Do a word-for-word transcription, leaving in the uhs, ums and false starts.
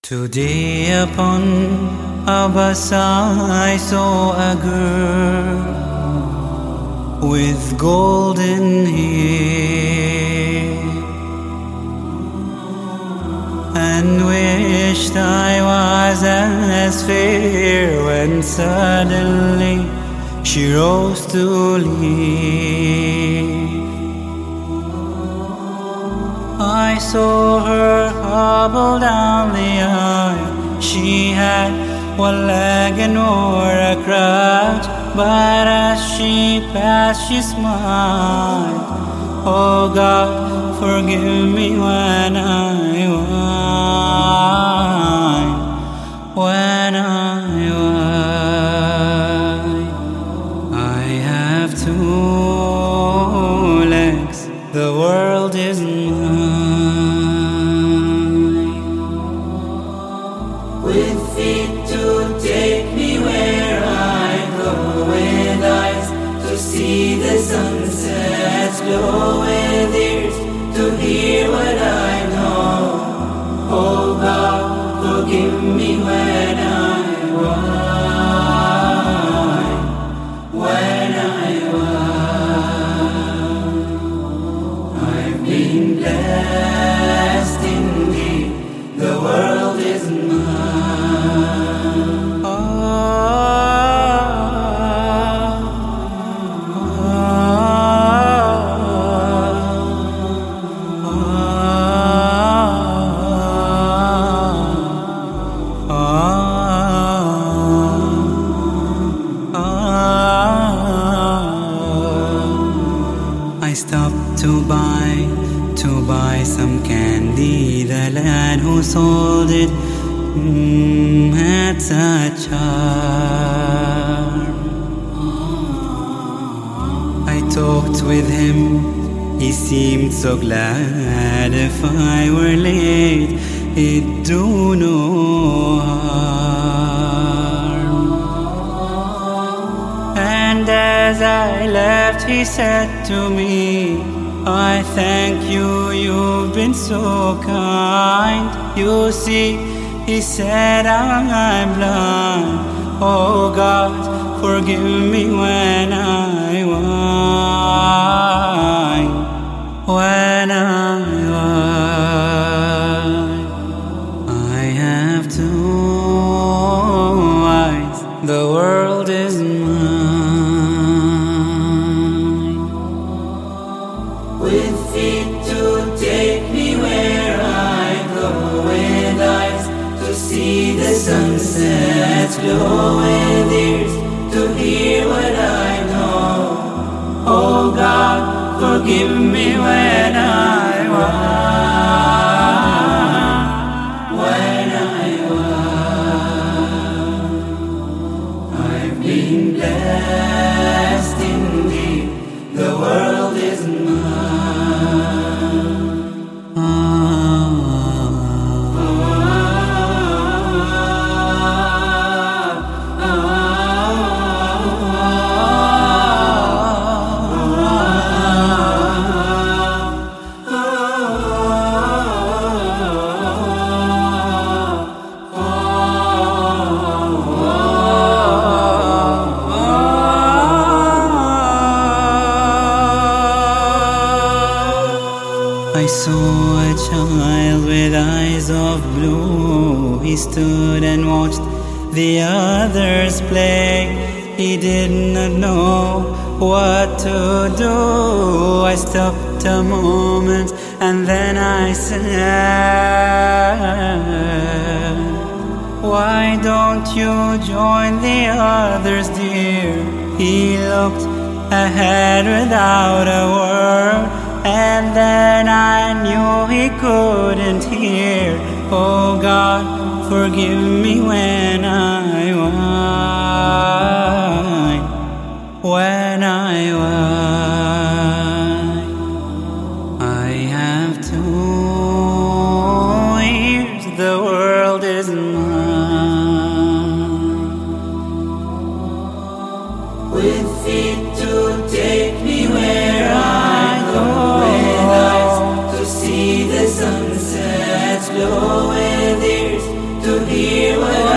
Today upon a bus I saw a girl with golden hair, and wished I was as fair, when suddenly she rose to leave. I saw her hobble down the aisle. She had one leg and wore a crutch, but as she passed she smiled. Oh God, forgive me when I whine, when I whine. I have two legs, the world is mine. With feet to take me where I go, with eyes to see the sunsets glow, with ears to hear what I know. Oh God, forgive me when I whine, when I whine. I've been blessed indeed, the world is mine. I stopped to buy, to buy some candy. The lad who sold it mm, had such charm. I talked with him, he seemed so glad. If I were late, it'd do no harm. And as I left, he said to me, I thank you, you've been so kind. You see, he said, I'm blind. Oh God, forgive me when I whine, when I whine. I have two eyes, the world is mine. With feet to take me where I go, with eyes to see the sunsets glow, with ears to hear what I know. Oh God, forgive me when I whine, when I whine. I've been blessed indeed, the world is mine. I saw a child with eyes of blue. He stood and watched the others play. He did not know what to do. I stopped a moment and then I said, why don't you join the others, dear? He looked ahead without a word, and then I knew he couldn't hear. Oh God, forgive me when I whine, when I whine. I have two ears, the world is mine. With feet to take me where I go, with eyes to see the sunsets glow, with ears to hear what